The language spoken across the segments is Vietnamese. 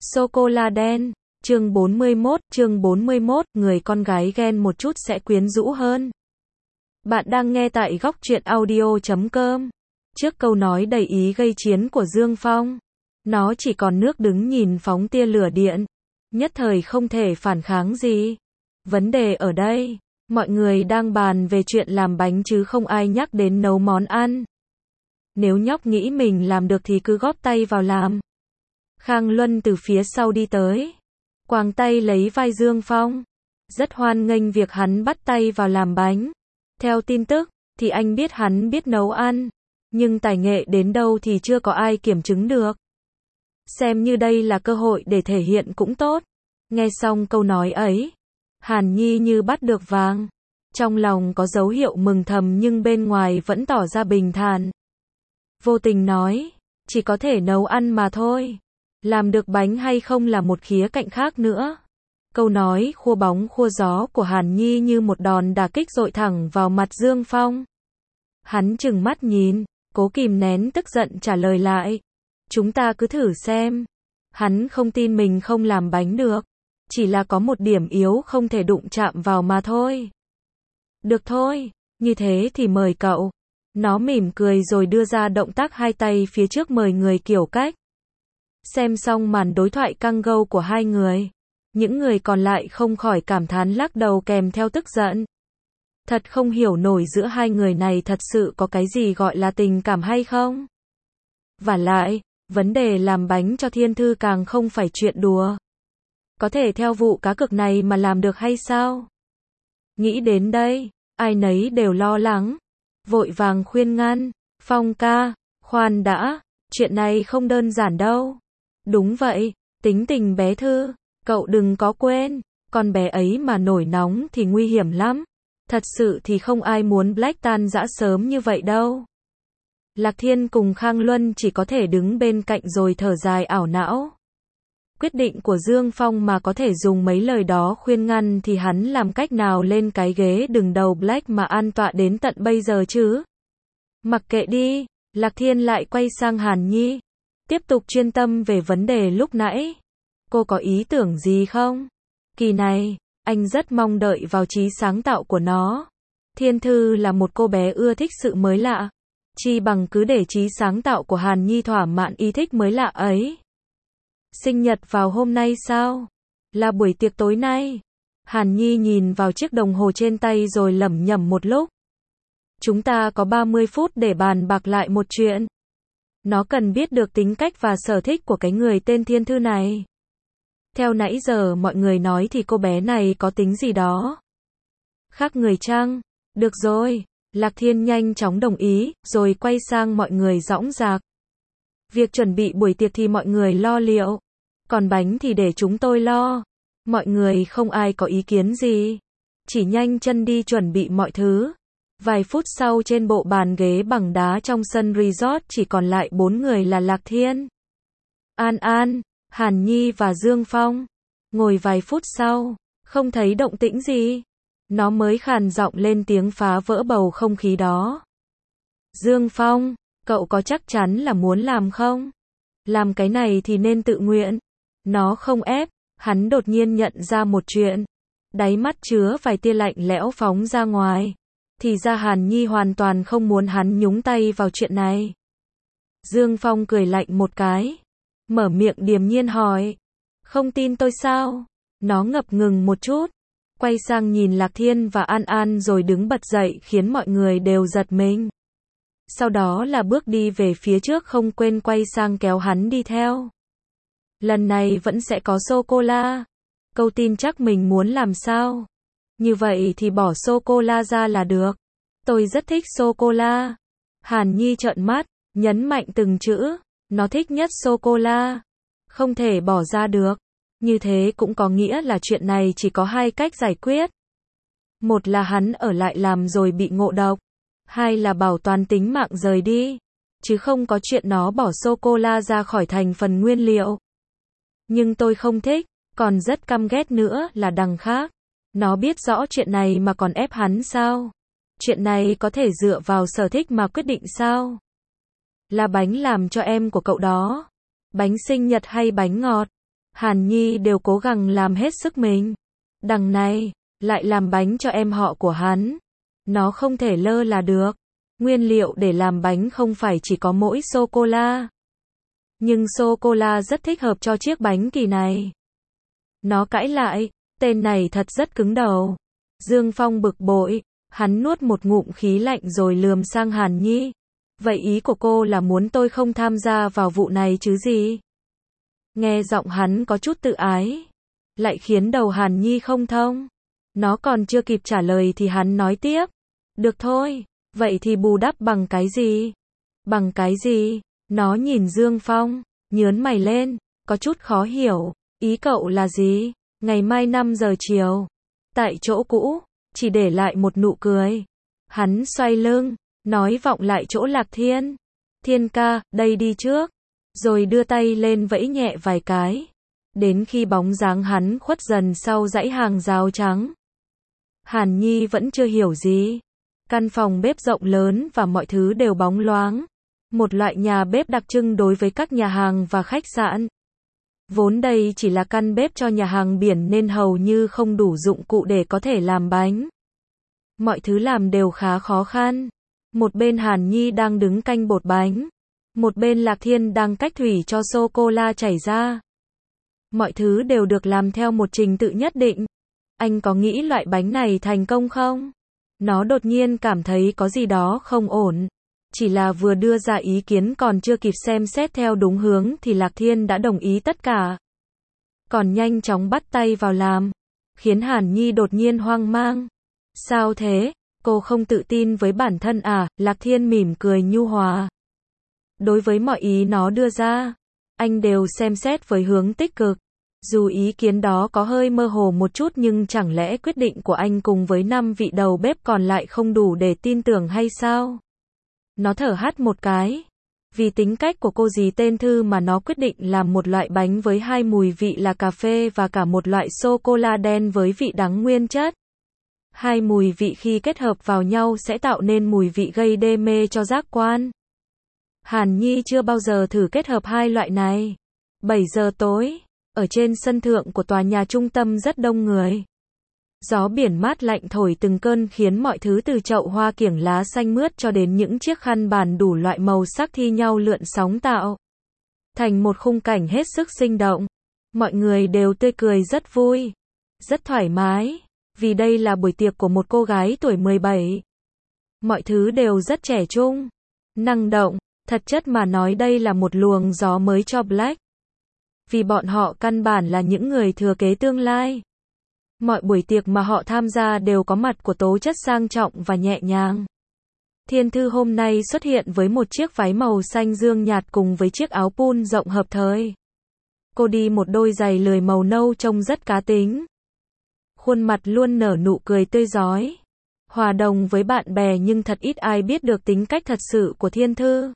Sô-cô-la đen. Chương 41, người con gái ghen một chút sẽ quyến rũ hơn. Bạn đang nghe tại góc truyện audio.com. Trước câu nói đầy ý gây chiến của Dương Phong, nó chỉ còn nước đứng nhìn phóng tia lửa điện, nhất thời không thể phản kháng gì. Vấn đề ở đây, mọi người đang bàn về chuyện làm bánh chứ không ai nhắc đến nấu món ăn. Nếu nhóc nghĩ mình làm được thì cứ góp tay vào làm. Khang Luân từ phía sau đi tới, quàng tay lấy vai Dương Phong, rất hoan nghênh việc hắn bắt tay vào làm bánh. Theo tin tức, thì anh biết hắn biết nấu ăn, nhưng tài nghệ đến đâu thì chưa có ai kiểm chứng được. Xem như đây là cơ hội để thể hiện cũng tốt. Nghe xong câu nói ấy, Hàn Nhi như bắt được vàng. Trong lòng có dấu hiệu mừng thầm nhưng bên ngoài vẫn tỏ ra bình thản. Vô tình nói, chỉ có thể nấu ăn mà thôi. Làm được bánh hay không là một khía cạnh khác nữa. Câu nói khua bóng khua gió của Hàn Nhi như một đòn đả kích dội thẳng vào mặt Dương Phong. Hắn trừng mắt nhìn, cố kìm nén tức giận trả lời lại. Chúng ta cứ thử xem. Hắn không tin mình không làm bánh được. Chỉ là có một điểm yếu không thể đụng chạm vào mà thôi. Được thôi, như thế thì mời cậu. Nó mỉm cười rồi đưa ra động tác hai tay phía trước mời người kiểu cách. Xem xong màn đối thoại căng gâu của hai người, những người còn lại không khỏi cảm thán lắc đầu kèm theo tức giận. Thật không hiểu nổi giữa hai người này thật sự có cái gì gọi là tình cảm hay không? Vả lại, vấn đề làm bánh cho Thiên Thư càng không phải chuyện đùa. Có thể theo vụ cá cược này mà làm được hay sao? Nghĩ đến đây, ai nấy đều lo lắng, vội vàng khuyên ngăn. Phong ca, khoan đã, chuyện này không đơn giản đâu. Đúng vậy, tính tình bé Thư, cậu đừng có quên, con bé ấy mà nổi nóng thì nguy hiểm lắm. Thật sự thì không ai muốn Black tan rã sớm như vậy đâu. Lạc Thiên cùng Khang Luân chỉ có thể đứng bên cạnh rồi thở dài ảo não. Quyết định của Dương Phong mà có thể dùng mấy lời đó khuyên ngăn thì hắn làm cách nào lên cái ghế đứng đầu Black mà an tọa đến tận bây giờ chứ? Mặc kệ đi, Lạc Thiên lại quay sang Hàn Nhi. Tiếp tục chuyên tâm về vấn đề lúc nãy. Cô có ý tưởng gì không? Kỳ này, anh rất mong đợi vào trí sáng tạo của nó. Thiên Thư là một cô bé ưa thích sự mới lạ. Chi bằng cứ để trí sáng tạo của Hàn Nhi thỏa mãn ý thích mới lạ ấy. Sinh nhật vào hôm nay sao? Là buổi tiệc tối nay. Hàn Nhi nhìn vào chiếc đồng hồ trên tay rồi lẩm nhẩm một lúc. Chúng ta có 30 phút để bàn bạc lại một chuyện. Nó cần biết được tính cách và sở thích của cái người tên Thiên Thư này. Theo nãy giờ mọi người nói thì cô bé này có tính gì đó khác người chăng? Được rồi, Lạc Thiên nhanh chóng đồng ý, rồi quay sang mọi người dõng dạc. Việc chuẩn bị buổi tiệc thì mọi người lo liệu. Còn bánh thì để chúng tôi lo. Mọi người không ai có ý kiến gì. Chỉ nhanh chân đi chuẩn bị mọi thứ. Vài phút sau trên bộ bàn ghế bằng đá trong sân resort chỉ còn lại 4 người là Lạc Thiên, An An, Hàn Nhi và Dương Phong. Ngồi vài phút sau, không thấy động tĩnh gì. Nó mới khàn giọng lên tiếng phá vỡ bầu không khí đó. Dương Phong, cậu có chắc chắn là muốn làm không? Làm cái này thì nên tự nguyện. Nó không ép, hắn đột nhiên nhận ra một chuyện. Đáy mắt chứa vài tia lạnh lẽo phóng ra ngoài. Thì ra Hàn Nhi hoàn toàn không muốn hắn nhúng tay vào chuyện này. Dương Phong cười lạnh một cái. Mở miệng điềm nhiên hỏi. Không tin tôi sao? Nó ngập ngừng một chút. Quay sang nhìn Lạc Thiên và An An rồi đứng bật dậy khiến mọi người đều giật mình. Sau đó là bước đi về phía trước không quên quay sang kéo hắn đi theo. Lần này vẫn sẽ có sô-cô-la. Câu tin chắc mình muốn làm sao? Như vậy thì bỏ sô-cô-la ra là được. Tôi rất thích sô-cô-la. Hàn Nhi trợn mắt, nhấn mạnh từng chữ. Nó thích nhất sô-cô-la. Không thể bỏ ra được. Như thế cũng có nghĩa là chuyện này chỉ có hai cách giải quyết. Một là hắn ở lại làm rồi bị ngộ độc. Hai là bảo toàn tính mạng rời đi. Chứ không có chuyện nó bỏ sô-cô-la ra khỏi thành phần nguyên liệu. Nhưng tôi không thích, còn rất căm ghét nữa là đằng khác. Nó biết rõ chuyện này mà còn ép hắn sao? Chuyện này có thể dựa vào sở thích mà quyết định sao? Là bánh làm cho em của cậu đó. Bánh sinh nhật hay bánh ngọt? Hàn Nhi đều cố gắng làm hết sức mình. Đằng này, lại làm bánh cho em họ của hắn. Nó không thể lơ là được. Nguyên liệu để làm bánh không phải chỉ có mỗi sô-cô-la. Nhưng sô-cô-la rất thích hợp cho chiếc bánh kỳ này. Nó cãi lại, tên này thật rất cứng đầu. Dương Phong bực bội, hắn nuốt một ngụm khí lạnh rồi lườm sang Hàn Nhi. Vậy ý của cô là muốn tôi không tham gia vào vụ này chứ gì? Nghe giọng hắn có chút tự ái, lại khiến đầu Hàn Nhi không thông. Nó còn chưa kịp trả lời thì hắn nói tiếp. Được thôi, vậy thì bù đắp bằng cái gì? Bằng cái gì? Nó nhìn Dương Phong, nhớn mày lên, có chút khó hiểu. Ý cậu là gì? Ngày mai 5 giờ chiều, tại chỗ cũ, chỉ để lại một nụ cười. Hắn xoay lưng, nói vọng lại chỗ Lạc Thiên. Thiên ca, đây đi trước. Rồi đưa tay lên vẫy nhẹ vài cái. Đến khi bóng dáng hắn khuất dần sau dãy hàng rào trắng. Hàn Nhi vẫn chưa hiểu gì. Căn phòng bếp rộng lớn và mọi thứ đều bóng loáng. Một loại nhà bếp đặc trưng đối với các nhà hàng và khách sạn. Vốn đây chỉ là căn bếp cho nhà hàng biển nên hầu như không đủ dụng cụ để có thể làm bánh. Mọi thứ làm đều khá khó khăn. Một bên Hàn Nhi đang đứng canh bột bánh. Một bên Lạc Thiên đang cách thủy cho sô-cô-la chảy ra. Mọi thứ đều được làm theo một trình tự nhất định. Anh có nghĩ loại bánh này thành công không? Nó đột nhiên cảm thấy có gì đó không ổn. Chỉ là vừa đưa ra ý kiến còn chưa kịp xem xét theo đúng hướng thì Lạc Thiên đã đồng ý tất cả. Còn nhanh chóng bắt tay vào làm. Khiến Hàn Nhi đột nhiên hoang mang. Sao thế? Cô không tự tin với bản thân à? Lạc Thiên mỉm cười nhu hòa. Đối với mọi ý nó đưa ra, anh đều xem xét với hướng tích cực. Dù ý kiến đó có hơi mơ hồ một chút nhưng chẳng lẽ quyết định của anh cùng với 5 vị đầu bếp còn lại không đủ để tin tưởng hay sao? Nó thở hắt một cái. Vì tính cách của cô dì tên Thư mà nó quyết định làm một loại bánh với 2 mùi vị là cà phê và cả một loại sô-cô-la đen với vị đắng nguyên chất. 2 mùi vị khi kết hợp vào nhau sẽ tạo nên mùi vị gây đê mê cho giác quan. Hàn Nhi chưa bao giờ thử kết hợp hai loại này. 7 giờ tối, ở trên sân thượng của tòa nhà trung tâm rất đông người. Gió biển mát lạnh thổi từng cơn khiến mọi thứ từ chậu hoa kiểng lá xanh mướt cho đến những chiếc khăn bàn đủ loại màu sắc thi nhau lượn sóng tạo thành một khung cảnh hết sức sinh động. Mọi người đều tươi cười rất vui, rất thoải mái, vì đây là buổi tiệc của một cô gái tuổi 17. Mọi thứ đều rất trẻ trung, năng động, thật chất mà nói đây là một luồng gió mới cho Black. Vì bọn họ căn bản là những người thừa kế tương lai. Mọi buổi tiệc mà họ tham gia đều có mặt của tố chất sang trọng và nhẹ nhàng. Thiên Thư hôm nay xuất hiện với một chiếc váy màu xanh dương nhạt cùng với chiếc áo pun rộng hợp thời. Cô đi một đôi giày lười màu nâu trông rất cá tính. Khuôn mặt luôn nở nụ cười tươi rói. Hòa đồng với bạn bè nhưng thật ít ai biết được tính cách thật sự của Thiên Thư.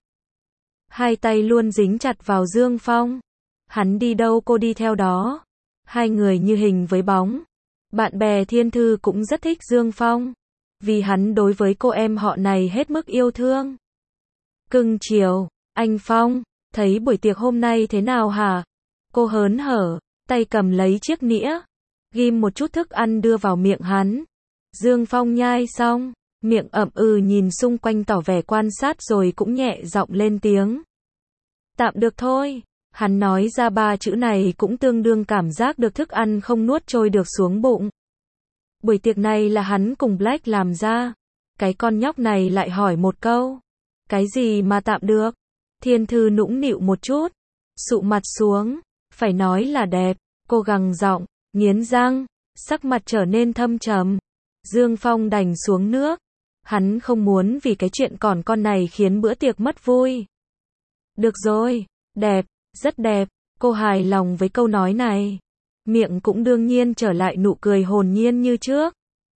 Hai tay luôn dính chặt vào Dương Phong. Hắn đi đâu cô đi theo đó. Hai người như hình với bóng. Bạn bè Thiên Thư cũng rất thích Dương Phong. Vì hắn đối với cô em họ này hết mức yêu thương. Cưng chiều, anh Phong, thấy buổi tiệc hôm nay thế nào hả? Cô hớn hở, tay cầm lấy chiếc nĩa. Ghim một chút thức ăn đưa vào miệng hắn. Dương Phong nhai xong, miệng ậm nhìn xung quanh tỏ vẻ quan sát rồi cũng nhẹ giọng lên tiếng. Tạm được thôi. Hắn nói ra 3 chữ này cũng tương đương cảm giác được thức ăn không nuốt trôi được xuống bụng. Buổi tiệc này là hắn cùng Black làm ra. Cái con nhóc này lại hỏi một câu. Cái gì mà tạm được? Thiên Thư nũng nịu một chút. Sụ mặt xuống. Phải nói là đẹp. Cô gằn giọng, nghiến răng. Sắc mặt trở nên thâm trầm. Dương Phong đành xuống nước. Hắn không muốn vì cái chuyện còn con này khiến bữa tiệc mất vui. Được rồi. Đẹp. Rất đẹp. Cô hài lòng với câu nói này. Miệng cũng đương nhiên trở lại nụ cười hồn nhiên như trước.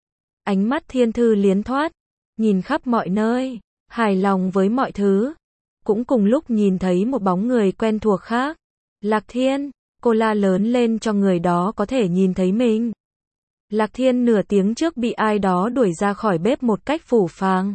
Ánh mắt Thiên Thư liến thoát. Nhìn khắp mọi nơi. Hài lòng với mọi thứ. Cũng cùng lúc nhìn thấy một bóng người quen thuộc khác. Lạc Thiên. Cô la lớn lên cho người đó có thể nhìn thấy mình. Lạc Thiên nửa tiếng trước bị ai đó đuổi ra khỏi bếp một cách phũ phàng.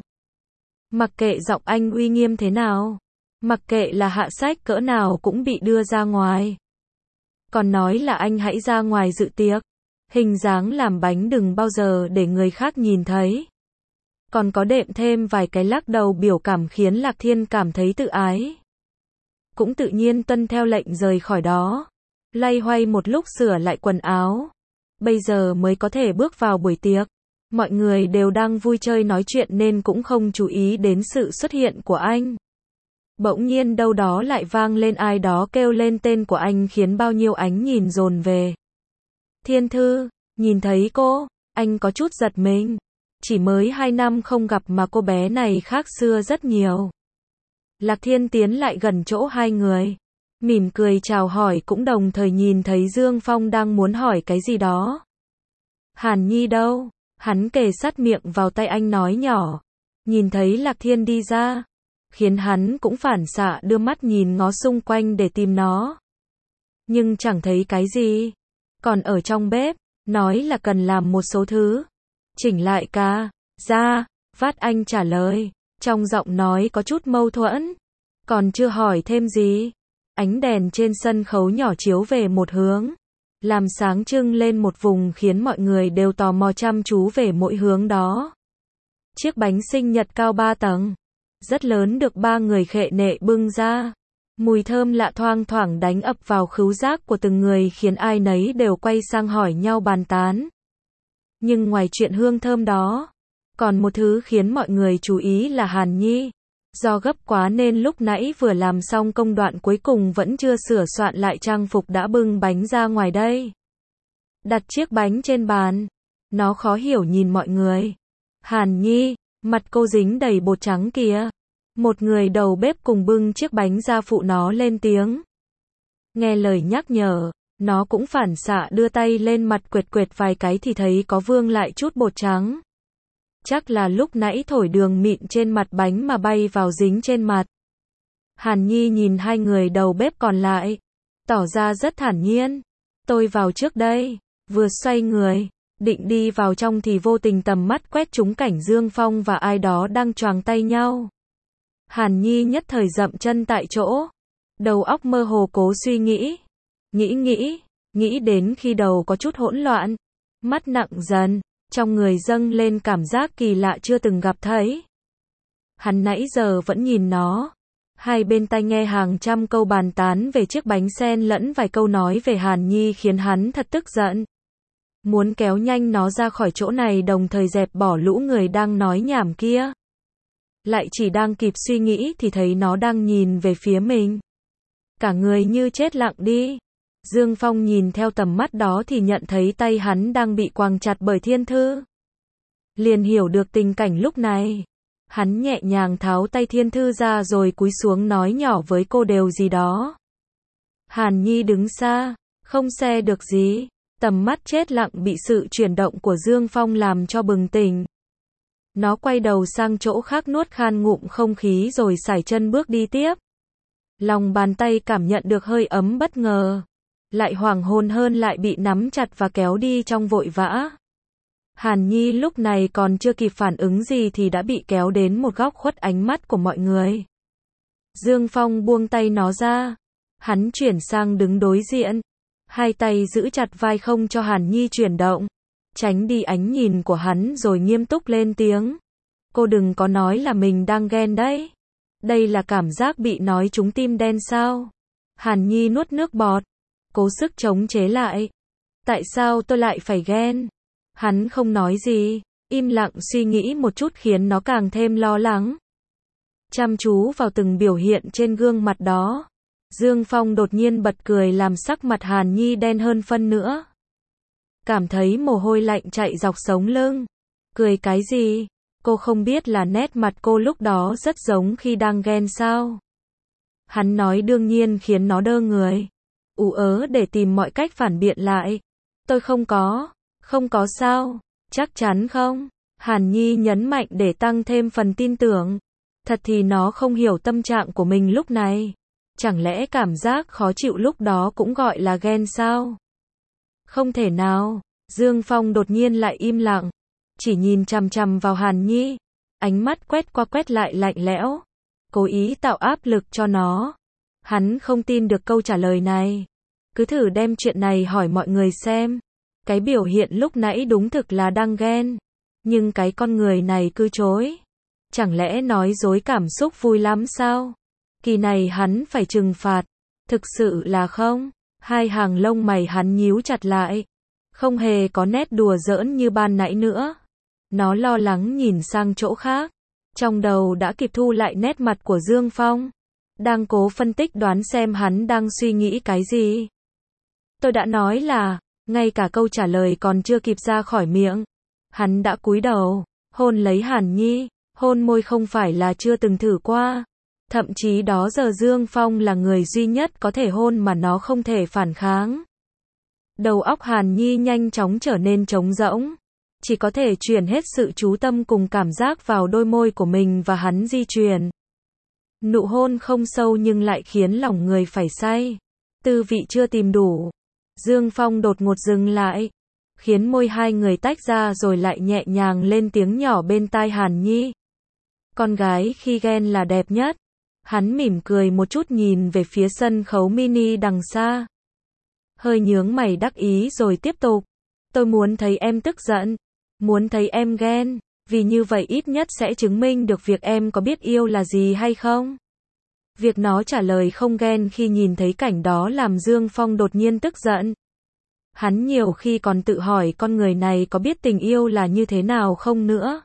Mặc kệ giọng anh uy nghiêm thế nào. Mặc kệ là hạ sách cỡ nào cũng bị đưa ra ngoài. Còn nói là anh hãy ra ngoài dự tiệc. Hình dáng làm bánh đừng bao giờ để người khác nhìn thấy. Còn có đệm thêm vài cái lắc đầu biểu cảm khiến Lạc Thiên cảm thấy tự ái. Cũng tự nhiên tuân theo lệnh rời khỏi đó. Loay hoay một lúc sửa lại quần áo. Bây giờ mới có thể bước vào buổi tiệc. Mọi người đều đang vui chơi nói chuyện nên cũng không chú ý đến sự xuất hiện của anh. Bỗng nhiên đâu đó lại vang lên ai đó kêu lên tên của anh khiến bao nhiêu ánh nhìn dồn về. Thiên Thư, nhìn thấy cô, anh có chút giật mình. Chỉ mới 2 năm không gặp mà cô bé này khác xưa rất nhiều. Lạc Thiên tiến lại gần chỗ hai người. Mỉm cười chào hỏi cũng đồng thời nhìn thấy Dương Phong đang muốn hỏi cái gì đó. Hàn Nhi đâu? Hắn kề sát miệng vào tay anh nói nhỏ. Nhìn thấy Lạc Thiên đi ra, khiến hắn cũng phản xạ đưa mắt nhìn ngó xung quanh để tìm nó. Nhưng chẳng thấy cái gì. Còn ở trong bếp, nói là cần làm một số thứ. Chỉnh lại ca, ra, Vát Anh trả lời. Trong giọng nói có chút mâu thuẫn. Còn chưa hỏi thêm gì. Ánh đèn trên sân khấu nhỏ chiếu về một hướng. Làm sáng trưng lên một vùng khiến mọi người đều tò mò chăm chú về mỗi hướng đó. Chiếc bánh sinh nhật cao 3 tầng. Rất lớn được 3 người khệ nệ bưng ra. Mùi thơm lạ thoang thoảng đánh ập vào khứu giác của từng người khiến ai nấy đều quay sang hỏi nhau bàn tán. Nhưng ngoài chuyện hương thơm đó, còn một thứ khiến mọi người chú ý là Hàn Nhi. Do gấp quá nên lúc nãy vừa làm xong công đoạn cuối cùng vẫn chưa sửa soạn lại trang phục đã bưng bánh ra ngoài đây. Đặt chiếc bánh trên bàn. Nó khó hiểu nhìn mọi người. Hàn Nhi, mặt cô dính đầy bột trắng kìa. Một người đầu bếp cùng bưng chiếc bánh ra phụ nó lên tiếng. Nghe lời nhắc nhở, nó cũng phản xạ đưa tay lên mặt quệt quệt vài cái thì thấy có vương lại chút bột trắng. Chắc là lúc nãy thổi đường mịn trên mặt bánh mà bay vào dính trên mặt. Hàn Nhi nhìn hai người đầu bếp còn lại, tỏ ra rất thản nhiên. Tôi vào trước đây, vừa xoay người, định đi vào trong thì vô tình tầm mắt quét trúng cảnh Dương Phong và ai đó đang choàng tay nhau. Hàn Nhi nhất thời dậm chân tại chỗ, đầu óc mơ hồ cố suy nghĩ. Nghĩ đến khi đầu có chút hỗn loạn, mắt nặng dần. Trong người dâng lên cảm giác kỳ lạ chưa từng gặp thấy. Hắn nãy giờ vẫn nhìn nó. Hai bên tai nghe hàng trăm câu bàn tán về chiếc bánh sen lẫn vài câu nói về Hàn Nhi khiến hắn thật tức giận. Muốn kéo nhanh nó ra khỏi chỗ này đồng thời dẹp bỏ lũ người đang nói nhảm kia. Lại chỉ đang kịp suy nghĩ thì thấy nó đang nhìn về phía mình. Cả người như chết lặng đi. Dương Phong nhìn theo tầm mắt đó thì nhận thấy tay hắn đang bị quàng chặt bởi Thiên Thư. Liền hiểu được tình cảnh lúc này. Hắn nhẹ nhàng tháo tay Thiên Thư ra rồi cúi xuống nói nhỏ với cô điều gì đó. Hàn Nhi đứng xa, không xe được gì. Tầm mắt chết lặng bị sự chuyển động của Dương Phong làm cho bừng tỉnh. Nó quay đầu sang chỗ khác nuốt khan ngụm không khí rồi sải chân bước đi tiếp. Lòng bàn tay cảm nhận được hơi ấm bất ngờ. Lại hoảng hồn hơn lại bị nắm chặt và kéo đi trong vội vã. Hàn Nhi lúc này còn chưa kịp phản ứng gì thì đã bị kéo đến một góc khuất ánh mắt của mọi người. Dương Phong buông tay nó ra. Hắn chuyển sang đứng đối diện. Hai tay giữ chặt vai không cho Hàn Nhi chuyển động. Tránh đi ánh nhìn của hắn rồi nghiêm túc lên tiếng. Cô đừng có nói là mình đang ghen đấy. Đây là cảm giác bị nói trúng tim đen sao? Hàn Nhi nuốt nước bọt. Cố sức chống chế lại. Tại sao tôi lại phải ghen? Hắn không nói gì, im lặng suy nghĩ một chút khiến nó càng thêm lo lắng. Chăm chú vào từng biểu hiện trên gương mặt đó. Dương Phong đột nhiên bật cười làm sắc mặt Hàn Nhi đen hơn phân nữa. Cảm thấy mồ hôi lạnh chạy dọc sống lưng. Cười cái gì? Cô không biết là nét mặt cô lúc đó rất giống khi đang ghen sao? Hắn nói đương nhiên khiến nó đơ người. Ú ớ để tìm mọi cách phản biện lại. Tôi không có sao, chắc chắn không? Hàn Nhi nhấn mạnh để tăng thêm phần tin tưởng. Thật thì nó không hiểu tâm trạng của mình lúc này. Chẳng lẽ cảm giác khó chịu lúc đó cũng gọi là ghen sao? Không thể nào. Dương Phong đột nhiên lại im lặng. Chỉ nhìn chằm chằm vào Hàn Nhi. Ánh mắt quét qua quét lại lạnh lẽo. Cố ý tạo áp lực cho nó. Hắn không tin được câu trả lời này. Cứ thử đem chuyện này hỏi mọi người xem. Cái biểu hiện lúc nãy đúng thực là đang ghen. Nhưng cái con người này cứ chối. Chẳng lẽ nói dối cảm xúc vui lắm sao? Kỳ này hắn phải trừng phạt. Thực sự là không. Hai hàng lông mày hắn nhíu chặt lại. Không hề có nét đùa giỡn như ban nãy nữa. Nó lo lắng nhìn sang chỗ khác. Trong đầu đã kịp thu lại nét mặt của Dương Phong. Đang cố phân tích đoán xem hắn đang suy nghĩ cái gì. Tôi đã nói là, ngay cả câu trả lời còn chưa kịp ra khỏi miệng. Hắn đã cúi đầu, hôn lấy Hàn Nhi. Hôn môi không phải là chưa từng thử qua. Thậm chí đó giờ Dương Phong là người duy nhất có thể hôn mà nó không thể phản kháng. Đầu óc Hàn Nhi nhanh chóng trở nên trống rỗng. Chỉ có thể chuyển hết sự chú tâm cùng cảm giác vào đôi môi của mình và hắn di chuyển. Nụ hôn không sâu nhưng lại khiến lòng người phải say. Tư vị chưa tìm đủ. Dương Phong đột ngột dừng lại. Khiến môi hai người tách ra rồi lại nhẹ nhàng lên tiếng nhỏ bên tai Hàn Nhi. Con gái khi ghen là đẹp nhất. Hắn mỉm cười một chút nhìn về phía sân khấu mini đằng xa. Hơi nhướng mày đắc ý rồi tiếp tục. Tôi muốn thấy em tức giận. Muốn thấy em ghen. Vì như vậy ít nhất sẽ chứng minh được việc em có biết yêu là gì hay không. Việc nó trả lời không ghen khi nhìn thấy cảnh đó làm Dương Phong đột nhiên tức giận. Hắn nhiều khi còn tự hỏi con người này có biết tình yêu là như thế nào không nữa.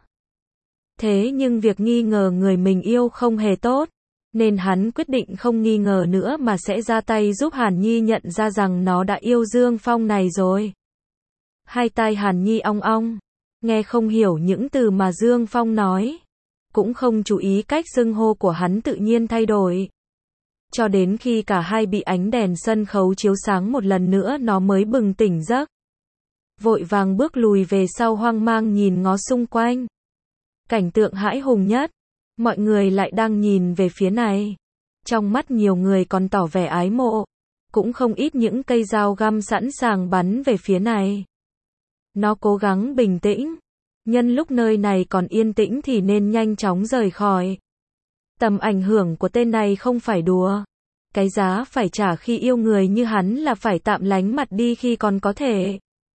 Thế nhưng việc nghi ngờ người mình yêu không hề tốt. Nên hắn quyết định không nghi ngờ nữa mà sẽ ra tay giúp Hàn Nhi nhận ra rằng nó đã yêu Dương Phong này rồi. Hai tai Hàn Nhi ong ong. Nghe không hiểu những từ mà Dương Phong nói. Cũng không chú ý cách xưng hô của hắn tự nhiên thay đổi. Cho đến khi cả hai bị ánh đèn sân khấu chiếu sáng một lần nữa nó mới bừng tỉnh giấc. Vội vàng bước lùi về sau hoang mang nhìn ngó xung quanh. Cảnh tượng hãi hùng nhất. Mọi người lại đang nhìn về phía này. Trong mắt nhiều người còn tỏ vẻ ái mộ. Cũng không ít những cây dao găm sẵn sàng bắn về phía này. Nó cố gắng bình tĩnh. Nhân lúc nơi này còn yên tĩnh thì nên nhanh chóng rời khỏi. Tầm ảnh hưởng của tên này không phải đùa. Cái giá phải trả khi yêu người như hắn là phải tạm lánh mặt đi khi còn có thể.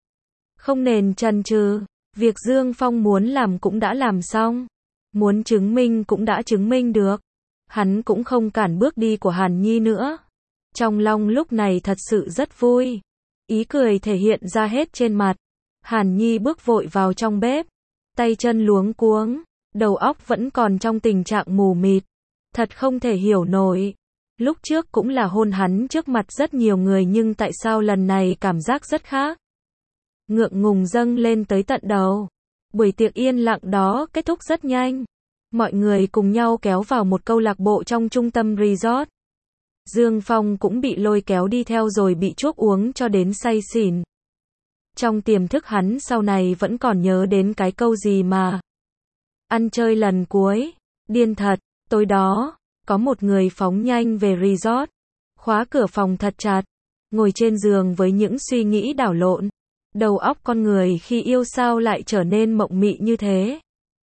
Không nên chần chừ. Việc Dương Phong muốn làm cũng đã làm xong. Muốn chứng minh cũng đã chứng minh được. Hắn cũng không cản bước đi của Hàn Nhi nữa. Trong lòng lúc này thật sự rất vui. Ý cười thể hiện ra hết trên mặt. Hàn Nhi bước vội vào trong bếp. Tay chân luống cuống. Đầu óc vẫn còn trong tình trạng mù mịt. Thật không thể hiểu nổi. Lúc trước cũng là hôn hắn trước mặt rất nhiều người nhưng tại sao lần này cảm giác rất khác. Ngượng ngùng dâng lên tới tận đầu. Buổi tiệc yên lặng đó kết thúc rất nhanh. Mọi người cùng nhau kéo vào một câu lạc bộ trong trung tâm resort. Dương Phong cũng bị lôi kéo đi theo rồi bị chuốc uống cho đến say xỉn. Trong tiềm thức hắn sau này vẫn còn nhớ đến cái câu gì mà. Ăn chơi lần cuối. Điên thật. Tối đó, có một người phóng nhanh về resort. Khóa cửa phòng thật chặt. Ngồi trên giường với những suy nghĩ đảo lộn. Đầu óc con người khi yêu sao lại trở nên mộng mị như thế.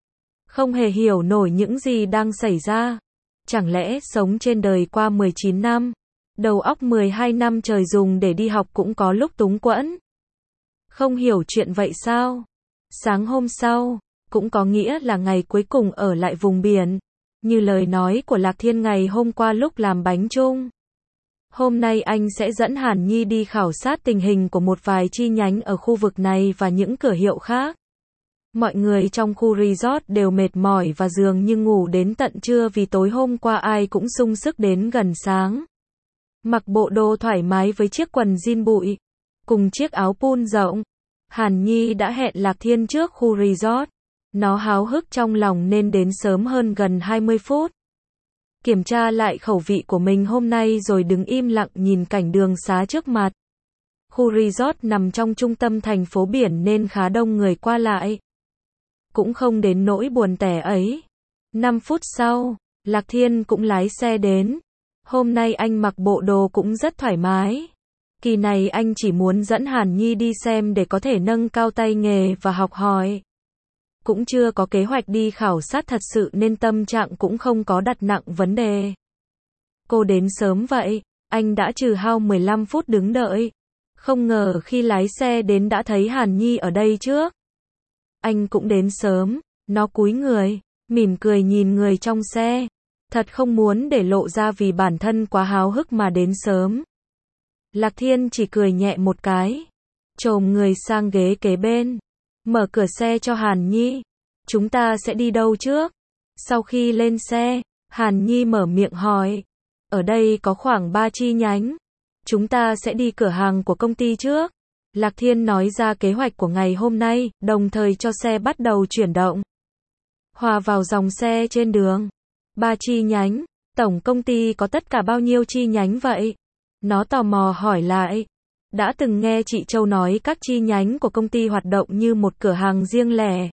Không hề hiểu nổi những gì đang xảy ra. Chẳng lẽ sống trên đời qua 19 năm. Đầu óc 12 năm trời dùng để đi học cũng có lúc túng quẫn. Không hiểu chuyện vậy sao? Sáng hôm sau, cũng có nghĩa là ngày cuối cùng ở lại vùng biển. Như lời nói của Lạc Thiên ngày hôm qua lúc làm bánh chung. Hôm nay anh sẽ dẫn Hàn Nhi đi khảo sát tình hình của một vài chi nhánh ở khu vực này và những cửa hiệu khác. Mọi người trong khu resort đều mệt mỏi và dường như ngủ đến tận trưa vì tối hôm qua ai cũng sung sức đến gần sáng. Mặc bộ đồ thoải mái với chiếc quần jean bụi, cùng chiếc áo pun rộng. Hàn Nhi đã hẹn Lạc Thiên trước khu resort. Nó háo hức trong lòng nên đến sớm hơn gần 20 phút. Kiểm tra lại khẩu vị của mình hôm nay rồi đứng im lặng nhìn cảnh đường xá trước mặt. Khu resort nằm trong trung tâm thành phố biển nên khá đông người qua lại. Cũng không đến nỗi buồn tẻ ấy. 5 phút sau, Lạc Thiên cũng lái xe đến. Hôm nay anh mặc bộ đồ cũng rất thoải mái. Kỳ này anh chỉ muốn dẫn Hàn Nhi đi xem để có thể nâng cao tay nghề và học hỏi. Cũng chưa có kế hoạch đi khảo sát thật sự nên tâm trạng cũng không có đặt nặng vấn đề. Cô đến sớm vậy, Anh đã trừ hao 15 phút đứng đợi. Không ngờ khi lái xe đến đã thấy Hàn Nhi ở đây trước. Anh cũng đến sớm, nó cúi người, mỉm cười nhìn người trong xe. Thật không muốn để lộ ra vì bản thân quá háo hức mà đến sớm. Lạc Thiên chỉ cười nhẹ một cái, chồm người sang ghế kế bên, mở cửa xe cho Hàn Nhi. Chúng ta sẽ đi đâu trước? Sau khi lên xe, Hàn Nhi mở miệng hỏi. Ở đây có khoảng 3 chi nhánh. Chúng ta sẽ đi cửa hàng của công ty trước. Lạc Thiên nói ra kế hoạch của ngày hôm nay, đồng thời cho xe bắt đầu chuyển động. Hòa vào dòng xe trên đường. 3 chi nhánh, tổng công ty có tất cả bao nhiêu chi nhánh vậy? Nó tò mò hỏi lại. Đã từng nghe chị Châu nói các chi nhánh của công ty hoạt động như một cửa hàng riêng lẻ.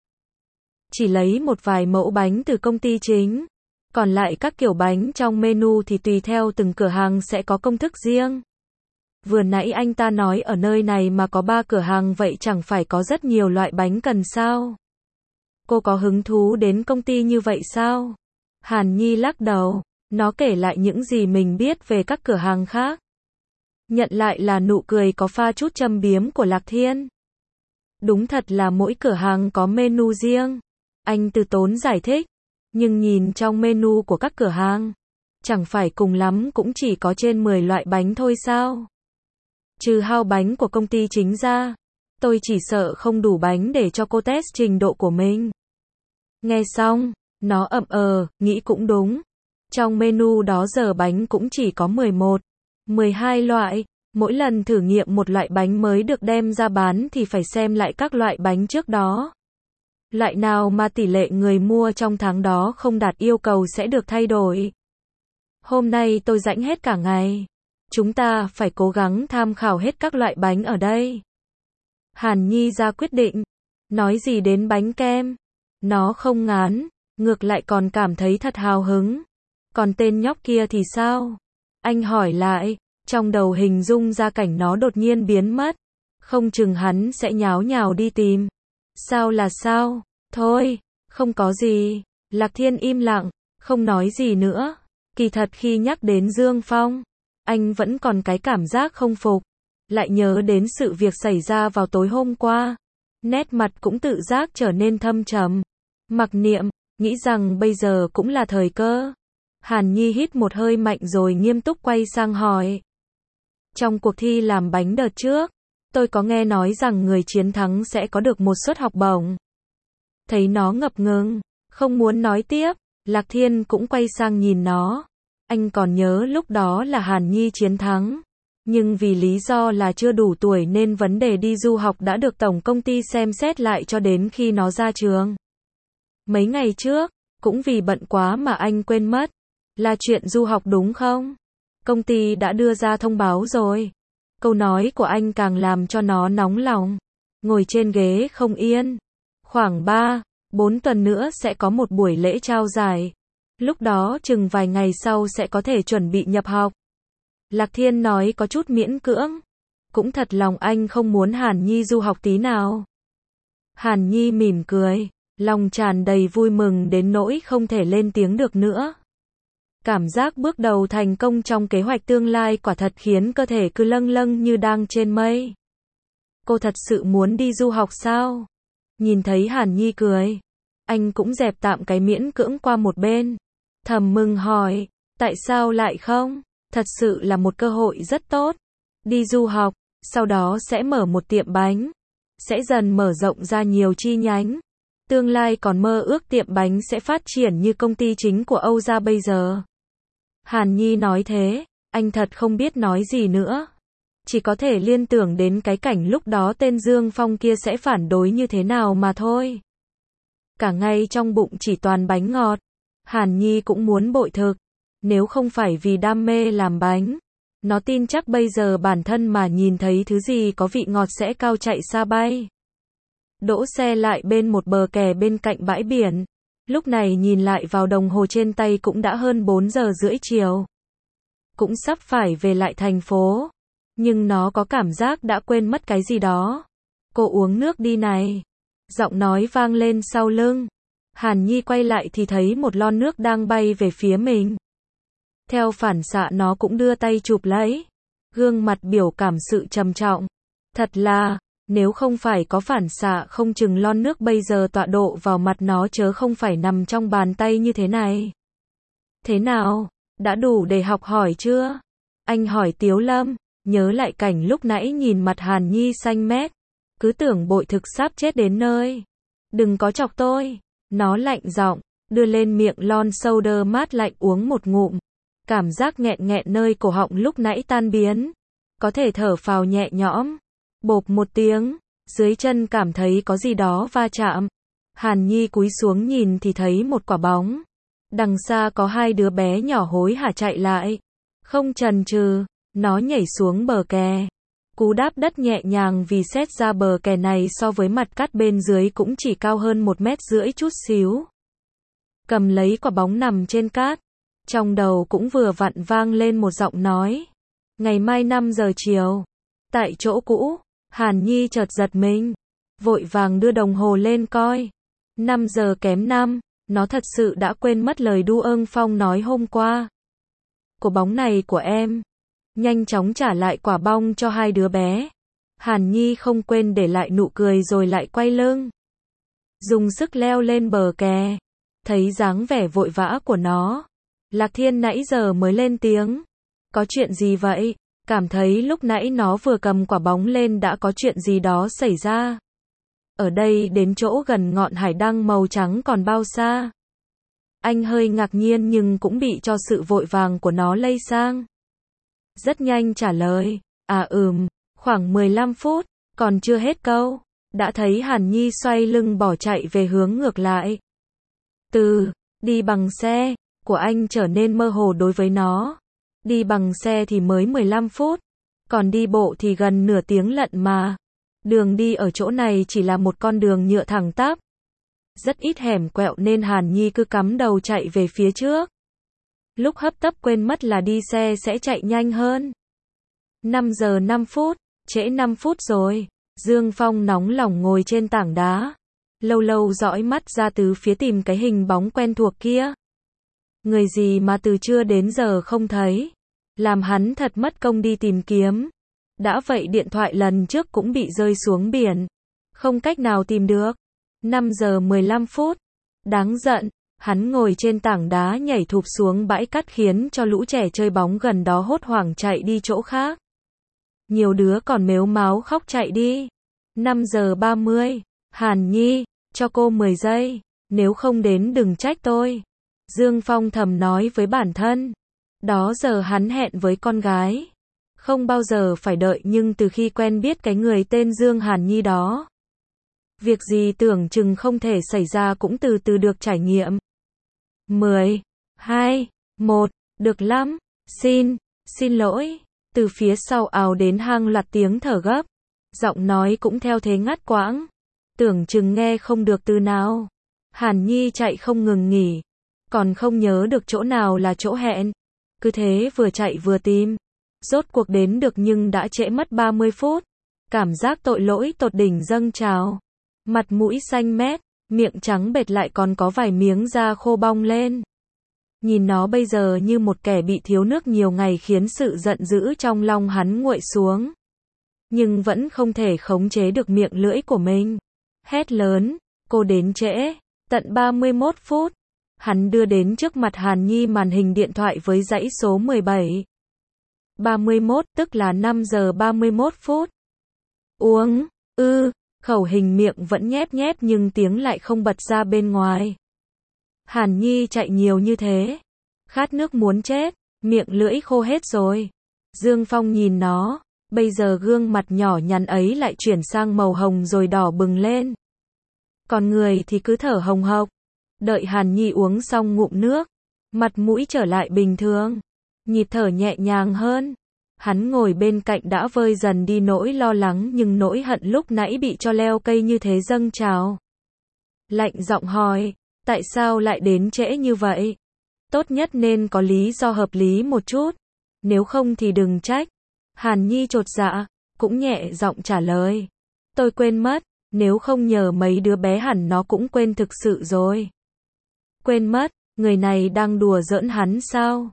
Chỉ lấy một vài mẫu bánh từ công ty chính. Còn lại các kiểu bánh trong menu thì tùy theo từng cửa hàng sẽ có công thức riêng. Vừa nãy anh ta nói ở nơi này mà có 3 cửa hàng vậy chẳng phải có rất nhiều loại bánh cần sao? Cô có hứng thú đến công ty như vậy sao? Hàn Nhi lắc đầu, nó kể lại những gì mình biết về các cửa hàng khác. Nhận lại là nụ cười có pha chút châm biếm của Lạc Thiên. Đúng thật là mỗi cửa hàng có menu riêng. Anh từ tốn giải thích. Nhưng nhìn trong menu của các cửa hàng, chẳng phải cùng lắm cũng chỉ có trên 10 loại bánh thôi sao? Trừ hao bánh của công ty chính ra, tôi chỉ sợ không đủ bánh để cho cô test trình độ của mình. Nghe xong, nó nghĩ cũng đúng. Trong menu đó giờ bánh cũng chỉ có 11, 12 loại. Mỗi lần thử nghiệm một loại bánh mới được đem ra bán thì phải xem lại các loại bánh trước đó. Loại nào mà tỷ lệ người mua trong tháng đó không đạt yêu cầu sẽ được thay đổi. Hôm nay tôi rảnh hết cả ngày. Chúng ta phải cố gắng tham khảo hết các loại bánh ở đây. Hàn Nhi ra quyết định. Nói gì đến bánh kem? Nó không ngán, ngược lại còn cảm thấy thật hào hứng. Còn tên nhóc kia thì sao? Anh hỏi lại, trong đầu hình dung ra cảnh nó đột nhiên biến mất. Không chừng hắn sẽ nháo nhào đi tìm. Sao là sao? Thôi, không có gì. Lạc Thiên im lặng, không nói gì nữa. Kỳ thật khi nhắc đến Dương Phong, anh vẫn còn cái cảm giác không phục. Lại nhớ đến sự việc xảy ra vào tối hôm qua. Nét mặt cũng tự giác trở nên thâm trầm. Mặc niệm, nghĩ rằng bây giờ cũng là thời cơ. Hàn Nhi hít một hơi mạnh rồi nghiêm túc quay sang hỏi. Trong cuộc thi làm bánh đợt trước, tôi có nghe nói rằng người chiến thắng sẽ có được một suất học bổng. Thấy nó ngập ngừng, không muốn nói tiếp, Lạc Thiên cũng quay sang nhìn nó. Anh còn nhớ lúc đó là Hàn Nhi chiến thắng. Nhưng vì lý do là chưa đủ tuổi nên vấn đề đi du học đã được tổng công ty xem xét lại cho đến khi nó ra trường. Mấy ngày trước, cũng vì bận quá mà anh quên mất. Là chuyện du học đúng không? Công ty đã đưa ra thông báo rồi. Câu nói của anh càng làm cho nó nóng lòng. Ngồi trên ghế không yên. Khoảng 3-4 tuần nữa sẽ có một buổi lễ trao giải. Lúc đó chừng vài ngày sau sẽ có thể chuẩn bị nhập học. Lạc Thiên nói có chút miễn cưỡng. Cũng thật lòng anh không muốn Hàn Nhi du học tí nào. Hàn Nhi mỉm cười, lòng tràn đầy vui mừng đến nỗi không thể lên tiếng được nữa. Cảm giác bước đầu thành công trong kế hoạch tương lai quả thật khiến cơ thể cứ lâng lâng như đang trên mây. Cô thật sự muốn đi du học sao? Nhìn thấy Hàn Nhi cười, anh cũng dẹp tạm cái miễn cưỡng qua một bên. Thầm mừng hỏi, tại sao lại không? Thật sự là một cơ hội rất tốt. Đi du học, sau đó sẽ mở một tiệm bánh. Sẽ dần mở rộng ra nhiều chi nhánh. Tương lai còn mơ ước tiệm bánh sẽ phát triển như công ty chính của Âu gia bây giờ. Hàn Nhi nói thế, anh thật không biết nói gì nữa. Chỉ có thể liên tưởng đến cái cảnh lúc đó tên Dương Phong kia sẽ phản đối như thế nào mà thôi. Cả ngày trong bụng chỉ toàn bánh ngọt. Hàn Nhi cũng muốn bội thực. Nếu không phải vì đam mê làm bánh, nó tin chắc bây giờ bản thân mà nhìn thấy thứ gì có vị ngọt sẽ cao chạy xa bay. Đỗ xe lại bên một bờ kè bên cạnh bãi biển. Lúc này nhìn lại vào đồng hồ trên tay cũng đã hơn 4 giờ rưỡi chiều. Cũng sắp phải về lại thành phố. Nhưng nó có cảm giác đã quên mất cái gì đó. Cô uống nước đi này. Giọng nói vang lên sau lưng. Hàn Nhi quay lại thì thấy một lon nước đang bay về phía mình. Theo phản xạ nó cũng đưa tay chụp lấy. Gương mặt biểu cảm sự trầm trọng. Thật là, nếu không phải có phản xạ không chừng lon nước bây giờ tọa độ vào mặt nó chớ không phải nằm trong bàn tay như thế này. Thế nào, đã đủ để học hỏi chưa? Anh hỏi Tiếu Lâm, nhớ lại cảnh lúc nãy nhìn mặt Hàn Nhi xanh mét. Cứ tưởng bội thực sắp chết đến nơi. Đừng có chọc tôi. Nó lạnh giọng, đưa lên miệng lon soda mát lạnh uống một ngụm. Cảm giác nghẹn nghẹn nơi cổ họng lúc nãy tan biến. Có thể thở phào nhẹ nhõm. Bộp một tiếng, dưới chân cảm thấy có gì đó va chạm. Hàn Nhi cúi xuống nhìn thì thấy một quả bóng. Đằng xa có hai đứa bé nhỏ hối hả chạy lại. Không chần chừ, nó nhảy xuống bờ kè. Cú đáp đất nhẹ nhàng vì xét ra bờ kè này so với mặt cát bên dưới cũng chỉ cao hơn 1,5 mét chút xíu. Cầm lấy quả bóng nằm trên cát. Trong đầu cũng vừa vặn vang lên một giọng nói. Ngày mai 5 giờ chiều. Tại chỗ cũ, Hàn Nhi chợt giật mình. Vội vàng đưa đồng hồ lên coi. 5 giờ kém 5, nó thật sự đã quên mất lời Du Ưng Phong nói hôm qua. Quả bóng này của em. Nhanh chóng trả lại quả bóng cho hai đứa bé. Hàn Nhi không quên để lại nụ cười rồi lại quay lưng. Dùng sức leo lên bờ kè. Thấy dáng vẻ vội vã của nó. Lạc Thiên nãy giờ mới lên tiếng. Có chuyện gì vậy? Cảm thấy lúc nãy nó vừa cầm quả bóng lên đã có chuyện gì đó xảy ra. Ở đây đến chỗ gần ngọn hải đăng màu trắng còn bao xa? Anh hơi ngạc nhiên nhưng cũng bị cho sự vội vàng của nó lây sang. Rất nhanh trả lời. Khoảng 15 phút, còn chưa hết câu. Đã thấy Hàn Nhi xoay lưng bỏ chạy về hướng ngược lại. Đi bằng xe, của anh trở nên mơ hồ đối với nó. Đi bằng xe thì mới 15 phút, còn đi bộ thì gần nửa tiếng lận mà. Đường đi ở chỗ này chỉ là một con đường nhựa thẳng tắp. Rất ít hẻm quẹo nên Hàn Nhi cứ cắm đầu chạy về phía trước. Lúc hấp tấp quên mất là đi xe sẽ chạy nhanh hơn. 5 giờ 5 phút, trễ 5 phút rồi. Dương Phong nóng lòng ngồi trên tảng đá. Lâu lâu dõi mắt ra từ phía tìm cái hình bóng quen thuộc kia. Người gì mà từ trưa đến giờ không thấy. Làm hắn thật mất công đi tìm kiếm. Đã vậy điện thoại lần trước cũng bị rơi xuống biển. Không cách nào tìm được. 5 giờ 15 phút. Đáng giận. Hắn ngồi trên tảng đá nhảy thụp xuống bãi cát khiến cho lũ trẻ chơi bóng gần đó hốt hoảng chạy đi chỗ khác. Nhiều đứa còn mếu máo khóc chạy đi. 5 giờ 30. Hàn Nhi, cho cô 10 giây. Nếu không đến đừng trách tôi. Dương Phong thầm nói với bản thân. Đó giờ hắn hẹn với con gái. Không bao giờ phải đợi nhưng từ khi quen biết cái người tên Dương Hàn Nhi đó. Việc gì tưởng chừng không thể xảy ra cũng từ từ được trải nghiệm. 10, 2, 1, được lắm. Xin lỗi. Từ phía sau ào đến hàng loạt tiếng thở gấp. Giọng nói cũng theo thế ngắt quãng. Tưởng chừng nghe không được từ nào. Hàn Nhi chạy không ngừng nghỉ. Còn không nhớ được chỗ nào là chỗ hẹn. Cứ thế vừa chạy vừa tìm. Rốt cuộc đến được nhưng đã trễ mất 30 phút. Cảm giác tội lỗi tột đỉnh dâng trào. Mặt mũi xanh mét, miệng trắng bệch lại còn có vài miếng da khô bong lên. Nhìn nó bây giờ như một kẻ bị thiếu nước nhiều ngày khiến sự giận dữ trong lòng hắn nguội xuống. Nhưng vẫn không thể khống chế được miệng lưỡi của mình. Hét lớn, cô đến trễ, tận 31 phút. Hắn đưa đến trước mặt Hàn Nhi màn hình điện thoại với dãy số 17. 31 tức là 5 giờ 31 phút. Uống, khẩu hình miệng vẫn nhép nhép nhưng tiếng lại không bật ra bên ngoài. Hàn Nhi chạy nhiều như thế. Khát nước muốn chết, miệng lưỡi khô hết rồi. Dương Phong nhìn nó, bây giờ gương mặt nhỏ nhắn ấy lại chuyển sang màu hồng rồi đỏ bừng lên. Còn người thì cứ thở hồng hộc. Đợi Hàn Nhi uống xong ngụm nước, mặt mũi trở lại bình thường, nhịp thở nhẹ nhàng hơn. Hắn ngồi bên cạnh đã vơi dần đi nỗi lo lắng nhưng nỗi hận lúc nãy bị cho leo cây như thế dâng trào. Lạnh giọng hỏi, tại sao lại đến trễ như vậy? Tốt nhất nên có lý do hợp lý một chút, nếu không thì đừng trách. Hàn Nhi chột dạ, cũng nhẹ giọng trả lời. Tôi quên mất, nếu không nhờ mấy đứa bé hẳn nó cũng quên thực sự rồi. Quên mất, người này đang đùa giỡn hắn sao?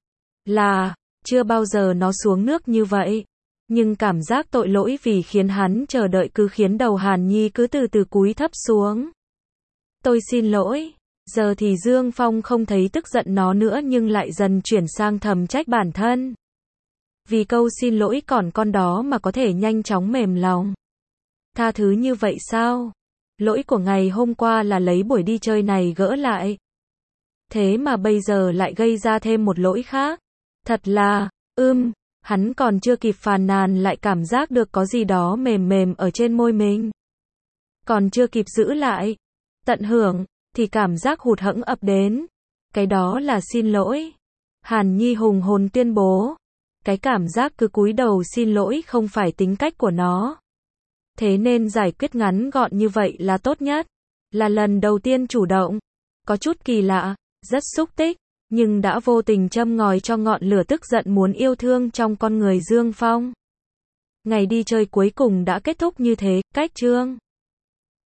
là, chưa bao giờ nó xuống nước như vậy. Nhưng cảm giác tội lỗi vì khiến hắn chờ đợi cứ khiến đầu Hàn Nhi cứ từ từ cúi thấp xuống. Tôi xin lỗi. Giờ thì Dương Phong không thấy tức giận nó nữa nhưng lại dần chuyển sang thầm trách bản thân. Vì câu xin lỗi còn con đó mà có thể nhanh chóng mềm lòng. Tha thứ như vậy sao? Lỗi của ngày hôm qua là lấy buổi đi chơi này gỡ lại. Thế mà bây giờ lại gây ra thêm một lỗi khác. Thật là, hắn còn chưa kịp phàn nàn lại cảm giác được có gì đó mềm mềm ở trên môi mình. Còn chưa kịp giữ lại, tận hưởng, thì cảm giác hụt hẫng ập đến. Cái đó là xin lỗi. Hàn Nhi hùng hồn tuyên bố. Cái cảm giác cứ cúi đầu xin lỗi không phải tính cách của nó. Thế nên giải quyết ngắn gọn như vậy là tốt nhất. Là lần đầu tiên chủ động. Có chút kỳ lạ, rất xúc tích, nhưng đã vô tình châm ngòi cho ngọn lửa tức giận muốn yêu thương trong con người Dương Phong. Ngày đi chơi cuối cùng đã kết thúc như thế, cách chương